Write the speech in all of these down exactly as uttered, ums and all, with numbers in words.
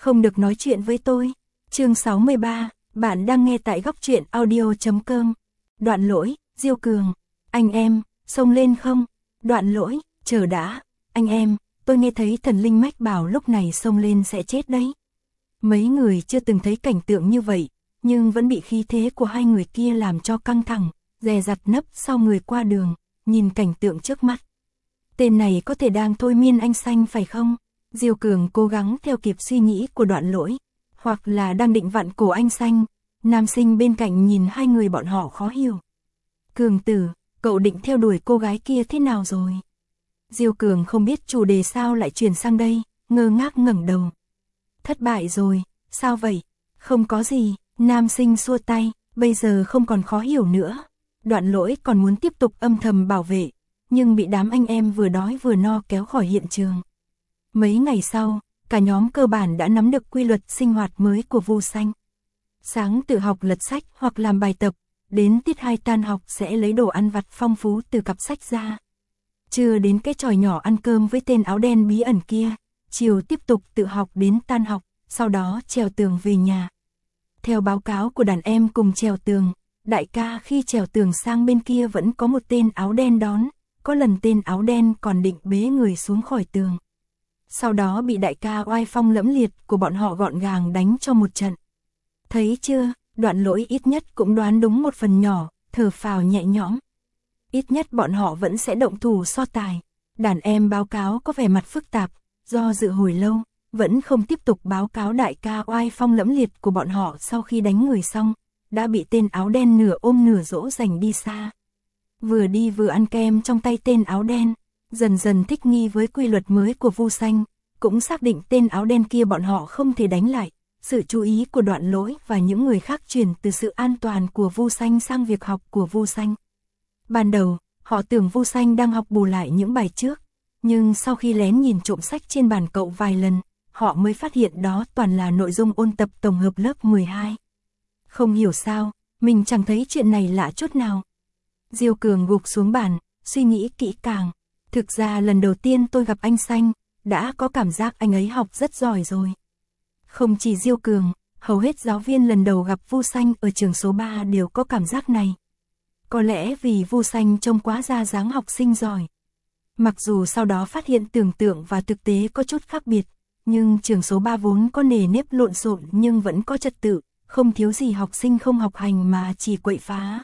không được nói chuyện với tôi. Chương sáu mươi ba, bạn đang nghe tại góc truyện audio chấm com. Đoạn lỗi, Diêu Cường, anh em, xông lên không? Đoạn lỗi, chờ đã, anh em, tôi nghe thấy thần linh mách bảo lúc này xông lên sẽ chết đấy. Mấy người chưa từng thấy cảnh tượng như vậy, nhưng vẫn bị khí thế của hai người kia làm cho căng thẳng, dè dặt nấp sau người qua đường, nhìn cảnh tượng trước mắt. Tên này có thể đang thôi miên anh Xanh phải không? Diêu Cường cố gắng theo kịp suy nghĩ của Đoạn lỗi, hoặc là đang định vặn cổ anh Xanh. Nam sinh bên cạnh nhìn hai người bọn họ khó hiểu. Cường tử, cậu định theo đuổi cô gái kia thế nào rồi? Diêu Cường không biết chủ đề sao lại chuyển sang đây, ngơ ngác ngẩng đầu. Thất bại rồi, sao vậy? Không có gì, nam sinh xua tay, bây giờ không còn khó hiểu nữa. Đoạn lỗi còn muốn tiếp tục âm thầm bảo vệ, nhưng bị đám anh em vừa đói vừa no kéo khỏi hiện trường. Mấy ngày sau, cả nhóm cơ bản đã nắm được quy luật sinh hoạt mới của Vu Xanh. Sáng tự học lật sách hoặc làm bài tập, đến tiết hai tan học sẽ lấy đồ ăn vặt phong phú từ cặp sách ra. Trưa đến cái tròi nhỏ ăn cơm với tên áo đen bí ẩn kia, chiều tiếp tục tự học đến tan học, sau đó trèo tường về nhà. Theo báo cáo của đàn em cùng trèo tường, đại ca khi trèo tường sang bên kia vẫn có một tên áo đen đón, có lần tên áo đen còn định bế người xuống khỏi tường. Sau đó bị đại ca oai phong lẫm liệt của bọn họ gọn gàng đánh cho một trận. Thấy chưa, Đoạn lỗi ít nhất cũng đoán đúng một phần nhỏ, thở phào nhẹ nhõm. Ít nhất bọn họ vẫn sẽ động thủ so tài. Đàn em báo cáo có vẻ mặt phức tạp, do dự hồi lâu, vẫn không tiếp tục báo cáo đại ca oai phong lẫm liệt của bọn họ sau khi đánh người xong, đã bị tên áo đen nửa ôm nửa dỗ dành đi xa. Vừa đi vừa ăn kem trong tay tên áo đen, dần dần thích nghi với quy luật mới của Vu Xanh, cũng xác định tên áo đen kia bọn họ không thể đánh lại. Sự chú ý của Đoạn lỗi và những người khác chuyển từ sự an toàn của Vu Xanh sang việc học của Vu Xanh. Ban đầu, họ tưởng Vu Xanh đang học bù lại những bài trước, nhưng sau khi lén nhìn trộm sách trên bàn cậu vài lần, họ mới phát hiện đó toàn là nội dung ôn tập tổng hợp lớp mười hai. Không hiểu sao, mình chẳng thấy chuyện này lạ chút nào. Diêu Cường gục xuống bàn, suy nghĩ kỹ càng. Thực ra lần đầu tiên tôi gặp anh Xanh, đã có cảm giác anh ấy học rất giỏi rồi. Không chỉ Diêu Cường, hầu hết giáo viên lần đầu gặp Vu Xanh ở trường số ba đều có cảm giác này. Có lẽ vì Vu Xanh trông quá ra dáng học sinh giỏi. Mặc dù sau đó phát hiện tưởng tượng và thực tế có chút khác biệt, nhưng trường số ba vốn có nề nếp lộn xộn nhưng vẫn có trật tự, không thiếu gì học sinh không học hành mà chỉ quậy phá.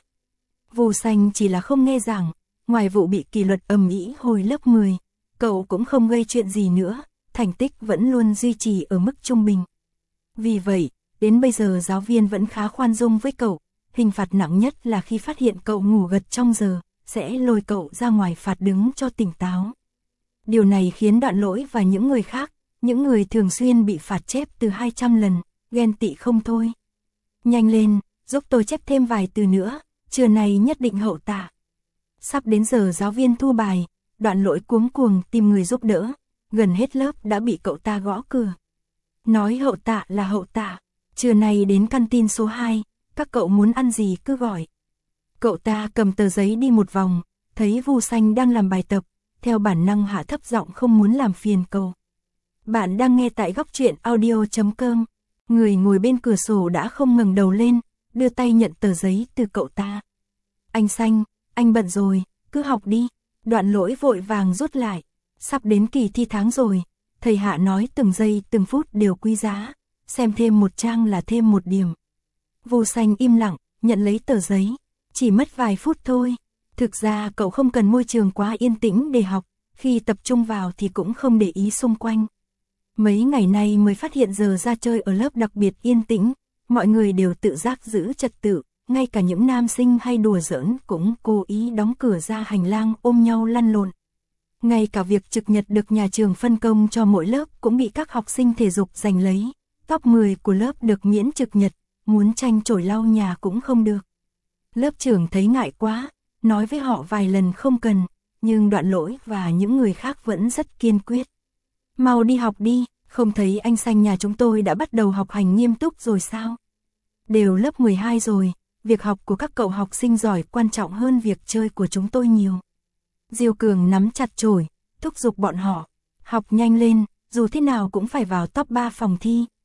Vu Xanh chỉ là không nghe giảng, ngoài vụ bị kỷ luật ầm ĩ hồi lớp mười, cậu cũng không gây chuyện gì nữa, thành tích vẫn luôn duy trì ở mức trung bình. Vì vậy, đến bây giờ giáo viên vẫn khá khoan dung với cậu, hình phạt nặng nhất là khi phát hiện cậu ngủ gật trong giờ, sẽ lôi cậu ra ngoài phạt đứng cho tỉnh táo. Điều này khiến Đoạn lỗi và những người khác, những người thường xuyên bị phạt chép từ hai trăm lần, ghen tị không thôi. Nhanh lên, giúp tôi chép thêm vài từ nữa, trưa này nhất định hậu tạ. Sắp đến giờ giáo viên thu bài, Đoạn lỗi cuống cuồng tìm người giúp đỡ, gần hết lớp đã bị cậu ta gõ cửa. Nói hậu tạ là hậu tạ, trưa nay đến canteen số hai, các cậu muốn ăn gì cứ gọi. Cậu ta cầm tờ giấy đi một vòng, thấy Vu Xanh đang làm bài tập, theo bản năng hạ thấp giọng không muốn làm phiền cậu. Bạn đang nghe tại góc truyện audio chấm com. Người ngồi bên cửa sổ đã không ngẩng đầu lên, đưa tay nhận tờ giấy từ cậu ta. Anh Xanh, anh bận rồi, cứ học đi. Đoạn lỗi vội vàng rút lại. Sắp đến kỳ thi tháng rồi, thầy Hạ nói từng giây từng phút đều quý giá, xem thêm một trang là thêm một điểm. Vu Xanh im lặng, nhận lấy tờ giấy, chỉ mất vài phút thôi. Thực ra cậu không cần môi trường quá yên tĩnh để học, khi tập trung vào thì cũng không để ý xung quanh. Mấy ngày nay mới phát hiện giờ ra chơi ở lớp đặc biệt yên tĩnh, mọi người đều tự giác giữ trật tự, ngay cả những nam sinh hay đùa giỡn cũng cố ý đóng cửa ra hành lang ôm nhau lăn lộn. Ngay cả việc trực nhật được nhà trường phân công cho mỗi lớp cũng bị các học sinh thể dục giành lấy, top mười của lớp được miễn trực nhật, muốn tranh chổi lau nhà cũng không được. Lớp trưởng thấy ngại quá, nói với họ vài lần không cần, nhưng Đoạn lỗi và những người khác vẫn rất kiên quyết. Mau đi học đi, không thấy anh Xanh nhà chúng tôi đã bắt đầu học hành nghiêm túc rồi sao? Đều lớp mười hai rồi, việc học của các cậu học sinh giỏi quan trọng hơn việc chơi của chúng tôi nhiều. Diêu Cường nắm chặt chổi, thúc giục bọn họ, học nhanh lên, dù thế nào cũng phải vào top ba phòng thi.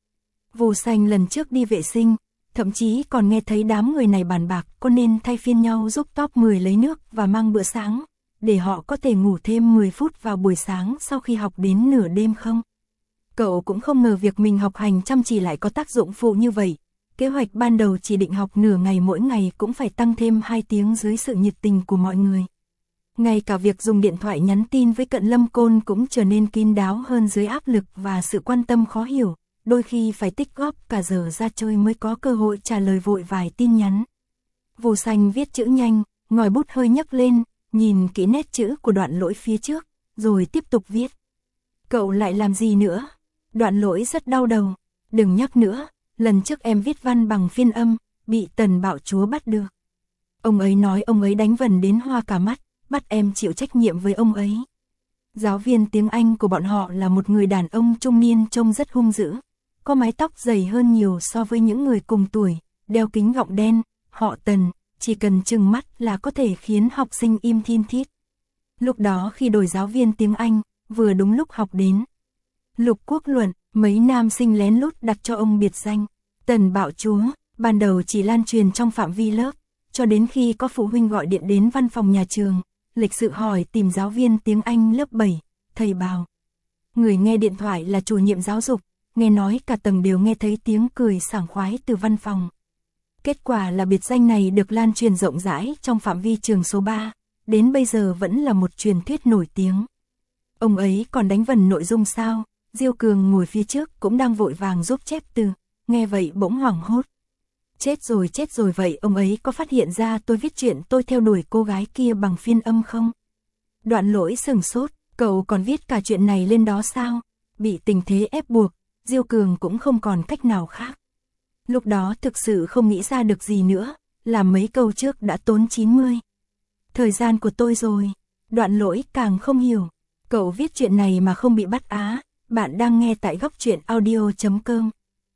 Vô Xanh lần trước đi vệ sinh, thậm chí còn nghe thấy đám người này bàn bạc có nên thay phiên nhau giúp top mười lấy nước và mang bữa sáng, để họ có thể ngủ thêm mười phút vào buổi sáng sau khi học đến nửa đêm không. Cậu cũng không ngờ việc mình học hành chăm chỉ lại có tác dụng phụ như vậy. Kế hoạch ban đầu chỉ định học nửa ngày mỗi ngày cũng phải tăng thêm hai tiếng dưới sự nhiệt tình của mọi người. Ngay cả việc dùng điện thoại nhắn tin với Cận Lâm Côn cũng trở nên kín đáo hơn dưới áp lực và sự quan tâm khó hiểu, đôi khi phải tích góp cả giờ ra chơi mới có cơ hội trả lời vội vài tin nhắn. Vô Xanh viết chữ nhanh, ngòi bút hơi nhấc lên, nhìn kỹ nét chữ của Đoạn Lỗi phía trước, rồi tiếp tục viết. Cậu lại làm gì nữa? Đoạn Lỗi rất đau đầu. Đừng nhắc nữa, lần trước em viết văn bằng phiên âm, bị Tần Bạo Chúa bắt được. Ông ấy nói ông ấy đánh vần đến hoa cả mắt, bắt em chịu trách nhiệm với ông ấy. Giáo viên tiếng Anh của bọn họ là một người đàn ông trung niên trông rất hung dữ, có mái tóc dày hơn nhiều so với những người cùng tuổi, đeo kính gọng đen, họ Tần, chỉ cần trừng mắt là có thể khiến học sinh im thin thít. Lúc đó khi đổi giáo viên tiếng Anh, vừa đúng lúc học đến Lục Quốc Luận, mấy nam sinh lén lút đặt cho ông biệt danh Tần Bạo Chúa, ban đầu chỉ lan truyền trong phạm vi lớp, cho đến khi có phụ huynh gọi điện đến văn phòng nhà trường, lịch sự hỏi tìm giáo viên tiếng Anh lớp bảy, thầy Bào. Người nghe điện thoại là chủ nhiệm giáo dục, nghe nói cả tầng đều nghe thấy tiếng cười sảng khoái từ văn phòng. Kết quả là biệt danh này được lan truyền rộng rãi trong phạm vi trường số ba, đến bây giờ vẫn là một truyền thuyết nổi tiếng. Ông ấy còn đánh vần nội dung sao? Diêu Cường ngồi phía trước cũng đang vội vàng giúp chép từ, nghe vậy bỗng hoảng hốt. Chết rồi chết rồi, vậy ông ấy có phát hiện ra tôi viết chuyện tôi theo đuổi cô gái kia bằng phiên âm không? Đoạn Lỗi sừng sốt, cậu còn viết cả chuyện này lên đó sao? Bị tình thế ép buộc, Diêu Cường cũng không còn cách nào khác. Lúc đó thực sự không nghĩ ra được gì nữa, làm mấy câu trước đã tốn chín mươi. Thời gian của tôi rồi. Đoạn Lỗi càng không hiểu, cậu viết chuyện này mà không bị bắt á? Bạn đang nghe tại góc truyện audio chấm com.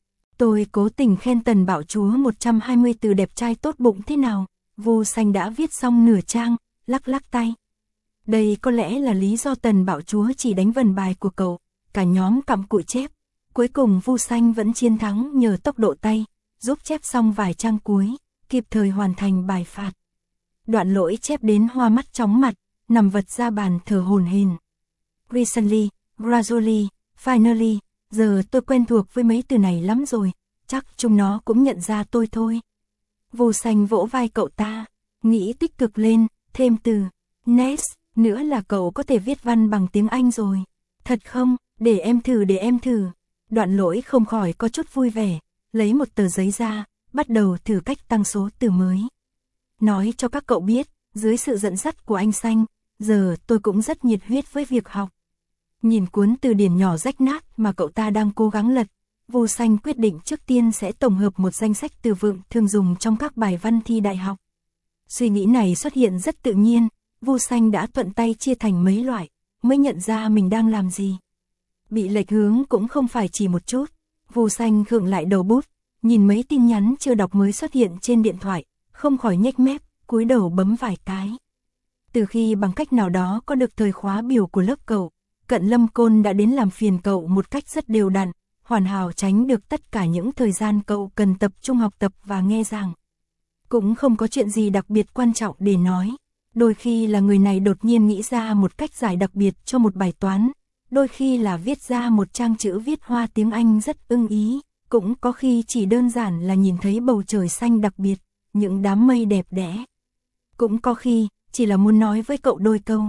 Tôi cố tình khen Tần Bạo Chúa một trăm hai mươi từ đẹp trai tốt bụng thế nào. Vô Xanh đã viết xong nửa trang, lắc lắc tay. Đây có lẽ là lý do Tần Bạo Chúa chỉ đánh vần bài của cậu, cả nhóm cặm cụi chép. Cuối cùng Vô Xanh vẫn chiến thắng nhờ tốc độ tay, giúp chép xong vài trang cuối, kịp thời hoàn thành bài phạt. Đoạn Lỗi chép đến hoa mắt chóng mặt, nằm vật ra bàn thở hổn hển. Recently, gradually, finally, giờ tôi quen thuộc với mấy từ này lắm rồi, chắc chúng nó cũng nhận ra tôi thôi. Vô Xanh vỗ vai cậu ta, nghĩ tích cực lên, thêm từ next, nữa là cậu có thể viết văn bằng tiếng Anh rồi. Thật không? Để em thử để em thử. Đoạn Lỗi không khỏi có chút vui vẻ, lấy một tờ giấy ra, bắt đầu thử cách tăng số từ mới. Nói cho các cậu biết, dưới sự dẫn dắt của anh Xanh, giờ tôi cũng rất nhiệt huyết với việc học. Nhìn cuốn từ điển nhỏ rách nát mà cậu ta đang cố gắng lật, Vô Xanh quyết định trước tiên sẽ tổng hợp một danh sách từ vựng thường dùng trong các bài văn thi đại học. Suy nghĩ này xuất hiện rất tự nhiên, Vô Xanh đã thuận tay chia thành mấy loại, mới nhận ra mình đang làm gì. Bị lệch hướng cũng không phải chỉ một chút. Vô Xanh khựng lại đầu bút, nhìn mấy tin nhắn chưa đọc mới xuất hiện trên điện thoại, không khỏi nhếch mép, cúi đầu bấm vài cái. Từ khi bằng cách nào đó có được thời khóa biểu của lớp cậu, Cận Lâm Côn đã đến làm phiền cậu một cách rất đều đặn, hoàn hảo tránh được tất cả những thời gian cậu cần tập trung học tập và nghe giảng. Cũng không có chuyện gì đặc biệt quan trọng để nói. Đôi khi là người này đột nhiên nghĩ ra một cách giải đặc biệt cho một bài toán, đôi khi là viết ra một trang chữ viết hoa tiếng Anh rất ưng ý, cũng có khi chỉ đơn giản là nhìn thấy bầu trời xanh đặc biệt, những đám mây đẹp đẽ. Cũng có khi chỉ là muốn nói với cậu đôi câu.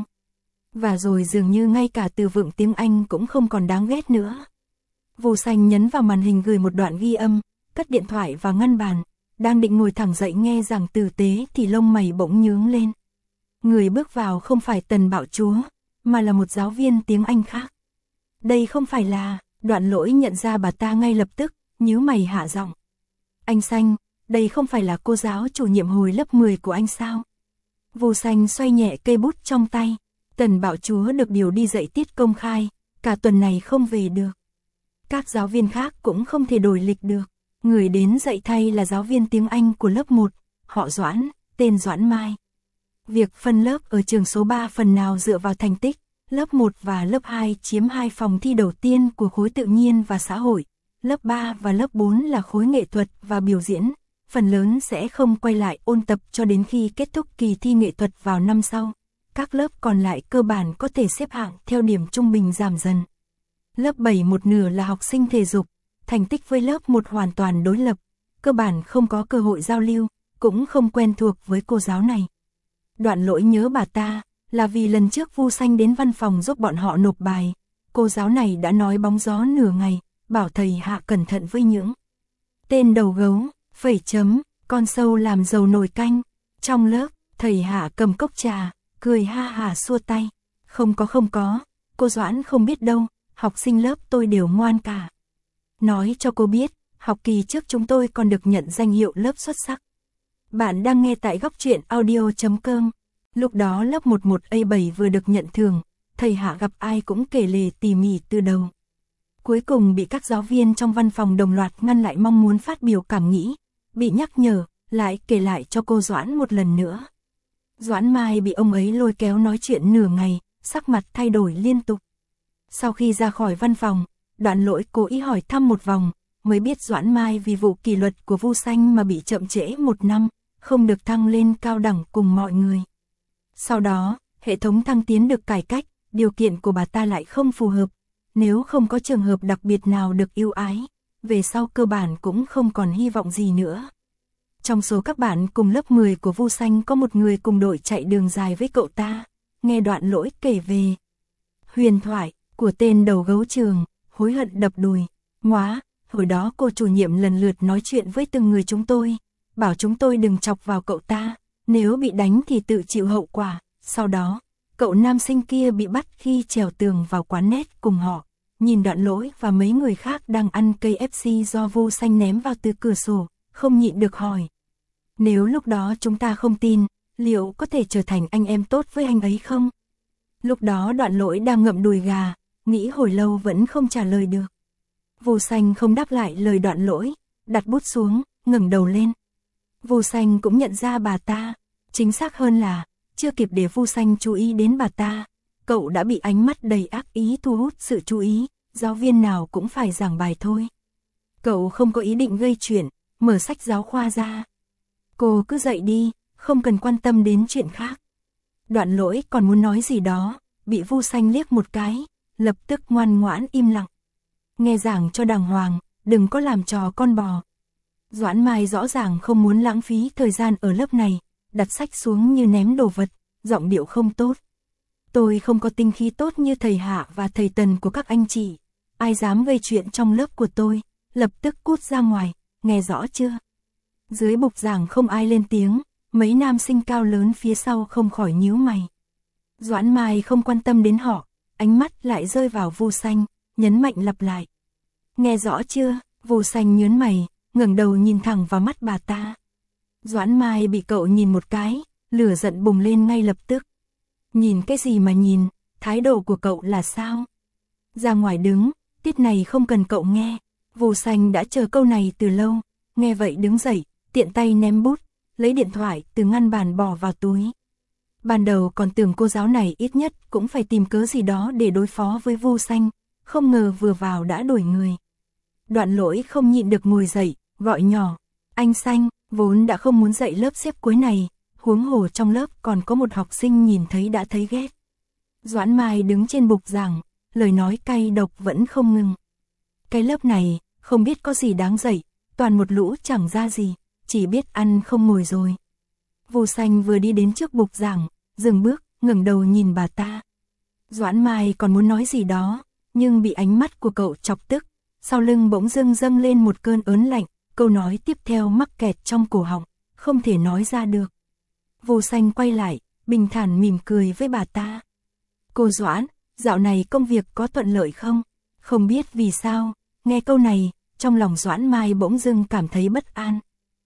Và rồi dường như ngay cả từ vựng tiếng Anh cũng không còn đáng ghét nữa. Vô Xanh nhấn vào màn hình gửi một đoạn ghi âm, cất điện thoại vào ngăn bàn, đang định ngồi thẳng dậy nghe giảng tử tế thì lông mày bỗng nhướng lên. Người bước vào không phải Tần Bạo Chúa, mà là một giáo viên tiếng Anh khác. Đây không phải là, Đoạn Lỗi nhận ra bà ta ngay lập tức, nhíu mày hạ giọng. Anh Xanh, đây không phải là cô giáo chủ nhiệm hồi lớp mười của anh sao? Vô Xanh xoay nhẹ cây bút trong tay. Tần Bạo Chúa được điều đi dạy tiết công khai, cả tuần này không về được. Các giáo viên khác cũng không thể đổi lịch được. Người đến dạy thay là giáo viên tiếng Anh của lớp một, họ Doãn, tên Doãn Mai. Việc phân lớp ở trường số ba phần nào dựa vào thành tích, lớp một và lớp hai chiếm hai phòng thi đầu tiên của khối tự nhiên và xã hội, lớp ba và lớp bốn là khối nghệ thuật và biểu diễn, phần lớn sẽ không quay lại ôn tập cho đến khi kết thúc kỳ thi nghệ thuật vào năm sau. Các lớp còn lại cơ bản có thể xếp hạng theo điểm trung bình giảm dần. Lớp bảy một nửa là học sinh thể dục, thành tích với lớp một hoàn toàn đối lập, cơ bản không có cơ hội giao lưu, cũng không quen thuộc với cô giáo này. Đoạn Lỗi nhớ bà ta, là vì lần trước Vu Xanh đến văn phòng giúp bọn họ nộp bài, cô giáo này đã nói bóng gió nửa ngày, bảo thầy Hạ cẩn thận với những tên đầu gấu, phẩy chấm, con sâu làm dầu nồi canh. Trong lớp, thầy Hạ cầm cốc trà, cười ha hả xua tay. Không có không có, cô Doãn không biết đâu, học sinh lớp tôi đều ngoan cả. Nói cho cô biết, học kỳ trước chúng tôi còn được nhận danh hiệu lớp xuất sắc. Bạn đang nghe tại góc truyện audio chấm com. Lúc đó lớp mười một A bảy vừa được nhận thưởng, thầy Hạ gặp ai cũng kể lể tỉ mỉ từ đầu. Cuối cùng bị các giáo viên trong văn phòng đồng loạt ngăn lại mong muốn phát biểu cảm nghĩ, bị nhắc nhở, lại kể lại cho cô Doãn một lần nữa. Doãn Mai bị ông ấy lôi kéo nói chuyện nửa ngày, sắc mặt thay đổi liên tục. Sau khi ra khỏi văn phòng, Đoạn Lỗi cố ý hỏi thăm một vòng, mới biết Doãn Mai vì vụ kỷ luật của Vu Xanh mà bị chậm trễ một năm, không được thăng lên cao đẳng cùng mọi người. Sau đó, hệ thống thăng tiến được cải cách, điều kiện của bà ta lại không phù hợp, nếu không có trường hợp đặc biệt nào được ưu ái, về sau cơ bản cũng không còn hy vọng gì nữa. Trong số các bạn cùng lớp mười của Vu Xanh có một người cùng đội chạy đường dài với cậu ta, nghe Đoạn Lỗi kể về huyền thoại của tên đầu gấu trường, hối hận đập đùi. Ngoá, hồi đó cô chủ nhiệm lần lượt nói chuyện với từng người chúng tôi, bảo chúng tôi đừng chọc vào cậu ta, nếu bị đánh thì tự chịu hậu quả. Sau đó, cậu nam sinh kia bị bắt khi trèo tường vào quán net cùng họ, nhìn Đoạn Lỗi và mấy người khác đang ăn cây ép xê do Vu Xanh ném vào từ cửa sổ, không nhịn được hỏi. Nếu lúc đó chúng ta không tin, liệu có thể trở thành anh em tốt với anh ấy không? Lúc đó Đoạn Lỗi đang ngậm đùi gà, nghĩ hồi lâu vẫn không trả lời được. Vu Xanh không đáp lại lời Đoạn Lỗi, đặt bút xuống, ngẩng đầu lên. Vu Xanh cũng nhận ra bà ta, chính xác hơn là, chưa kịp để Vu Xanh chú ý đến bà ta, cậu đã bị ánh mắt đầy ác ý thu hút sự chú ý, giáo viên nào cũng phải giảng bài thôi. Cậu không có ý định gây chuyện, mở sách giáo khoa ra. Cô cứ dậy đi, không cần quan tâm đến chuyện khác. Đoạn Lỗi còn muốn nói gì đó, bị Vu Xanh liếc một cái, lập tức ngoan ngoãn im lặng. Nghe giảng cho đàng hoàng, đừng có làm trò con bò. Doãn Mai rõ ràng không muốn lãng phí thời gian ở lớp này, đặt sách xuống như ném đồ vật, giọng điệu không tốt. Tôi không có tinh khí tốt như thầy Hạ và thầy Tần của các anh chị. Ai dám gây chuyện trong lớp của tôi, lập tức cút ra ngoài, nghe rõ chưa? Dưới bục giảng không ai lên tiếng, mấy nam sinh cao lớn phía sau không khỏi nhíu mày. Doãn Mai không quan tâm đến họ, ánh mắt lại rơi vào Vu Xanh, nhấn mạnh lặp lại. Nghe rõ chưa? Vu Xanh nhớn mày, ngẩng đầu nhìn thẳng vào mắt bà ta. Doãn Mai bị cậu nhìn một cái, lửa giận bùng lên ngay lập tức. Nhìn cái gì mà nhìn, thái độ của cậu là sao? Ra ngoài đứng, tiết này không cần cậu nghe. Vu Xanh đã chờ câu này từ lâu, nghe vậy đứng dậy, tiện tay ném bút, lấy điện thoại từ ngăn bàn bỏ vào túi. Ban đầu còn tưởng cô giáo này ít nhất cũng phải tìm cớ gì đó để đối phó với Vu Xanh, không ngờ vừa vào đã đổi người. Đoạn Lỗi không nhịn được ngồi dậy, gọi nhỏ, anh Xanh, vốn đã không muốn dạy lớp xếp cuối này, huống hồ trong lớp còn có một học sinh nhìn thấy đã thấy ghét. Doãn Mai đứng trên bục giảng, lời nói cay độc vẫn không ngừng. Cái lớp này, không biết có gì đáng dạy, toàn một lũ chẳng ra gì, chỉ biết ăn không ngồi rồi. Vu Xanh vừa đi đến trước bục giảng, dừng bước, ngẩng đầu nhìn bà ta. Doãn Mai còn muốn nói gì đó, nhưng bị ánh mắt của cậu chọc tức, sau lưng bỗng dưng dâng lên một cơn ớn lạnh, câu nói tiếp theo mắc kẹt trong cổ họng, không thể nói ra được. Vu Xanh quay lại, bình thản mỉm cười với bà ta. Cô Doãn, dạo này công việc có thuận lợi không? Không biết vì sao, nghe câu này, trong lòng Doãn Mai bỗng dưng cảm thấy bất an.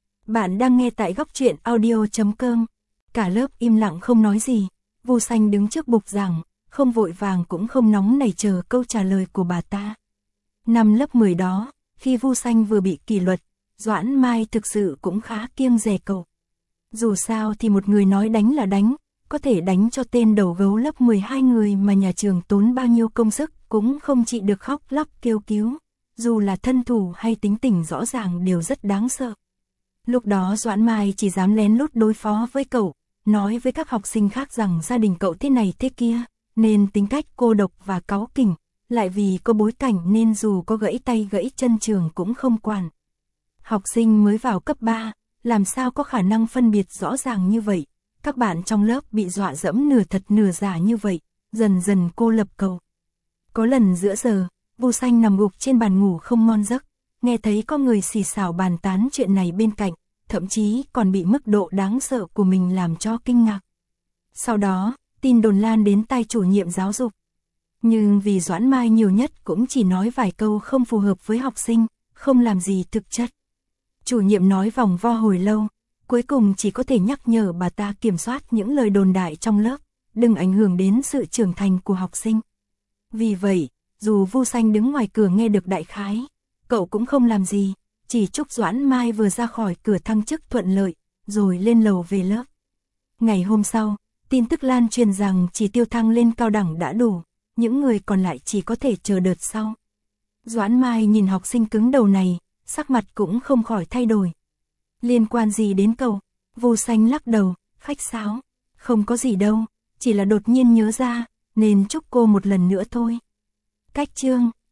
Bạn đang nghe tại góc truyện audio chấm com. Cả lớp im lặng không nói gì, Vu Xanh đứng trước bục giảng, không vội vàng cũng không nóng nảy chờ câu trả lời của bà ta. Năm lớp mười đó, khi Vu Xanh vừa bị kỷ luật, Doãn Mai thực sự cũng khá kiêng dè cậu. Dù sao thì một người nói đánh là đánh, có thể đánh cho tên đầu gấu lớp mười hai người mà nhà trường tốn bao nhiêu công sức cũng không chịu được khóc lóc kêu cứu. dù là thân thủ hay tính tình rõ ràng đều rất đáng sợ. Lúc đó Doãn Mai chỉ dám lén lút đối phó với cậu, nói với các học sinh khác rằng gia đình cậu thế này thế kia, nên tính cách cô độc và cáu kỉnh, lại vì có bối cảnh nên dù có gãy tay gãy chân trường cũng không quản. Học sinh mới vào cấp ba, làm sao có khả năng phân biệt rõ ràng như vậy, các bạn trong lớp bị dọa dẫm nửa thật nửa giả như vậy, dần dần cô lập cậu. Có lần giữa giờ, Vu Xanh nằm gục trên bàn ngủ không ngon giấc, nghe thấy có người xì xào bàn tán chuyện này bên cạnh, thậm chí còn bị mức độ đáng sợ của mình làm cho kinh ngạc. Sau đó, tin đồn lan đến tai chủ nhiệm giáo dục. Nhưng vì Doãn Mai nhiều nhất cũng chỉ nói vài câu không phù hợp với học sinh, không làm gì thực chất. Chủ nhiệm nói vòng vo hồi lâu, cuối cùng chỉ có thể nhắc nhở bà ta kiểm soát những lời đồn đại trong lớp, đừng ảnh hưởng đến sự trưởng thành của học sinh. Vì vậy, dù Vu Xanh đứng ngoài cửa nghe được đại khái, cậu cũng không làm gì, chỉ chúc Doãn Mai vừa ra khỏi cửa thăng chức thuận lợi, rồi lên lầu về lớp. Ngày hôm sau, tin tức lan truyền rằng chỉ tiêu thăng lên cao đẳng đã đủ, những người còn lại chỉ có thể chờ đợt sau. Doãn Mai nhìn học sinh cứng đầu này, sắc mặt cũng không khỏi thay đổi. Liên quan gì đến cậu? Vu Xanh lắc đầu, khách sáo. Không có gì đâu, chỉ là đột nhiên nhớ ra, nên chúc cô một lần nữa thôi. Cách chương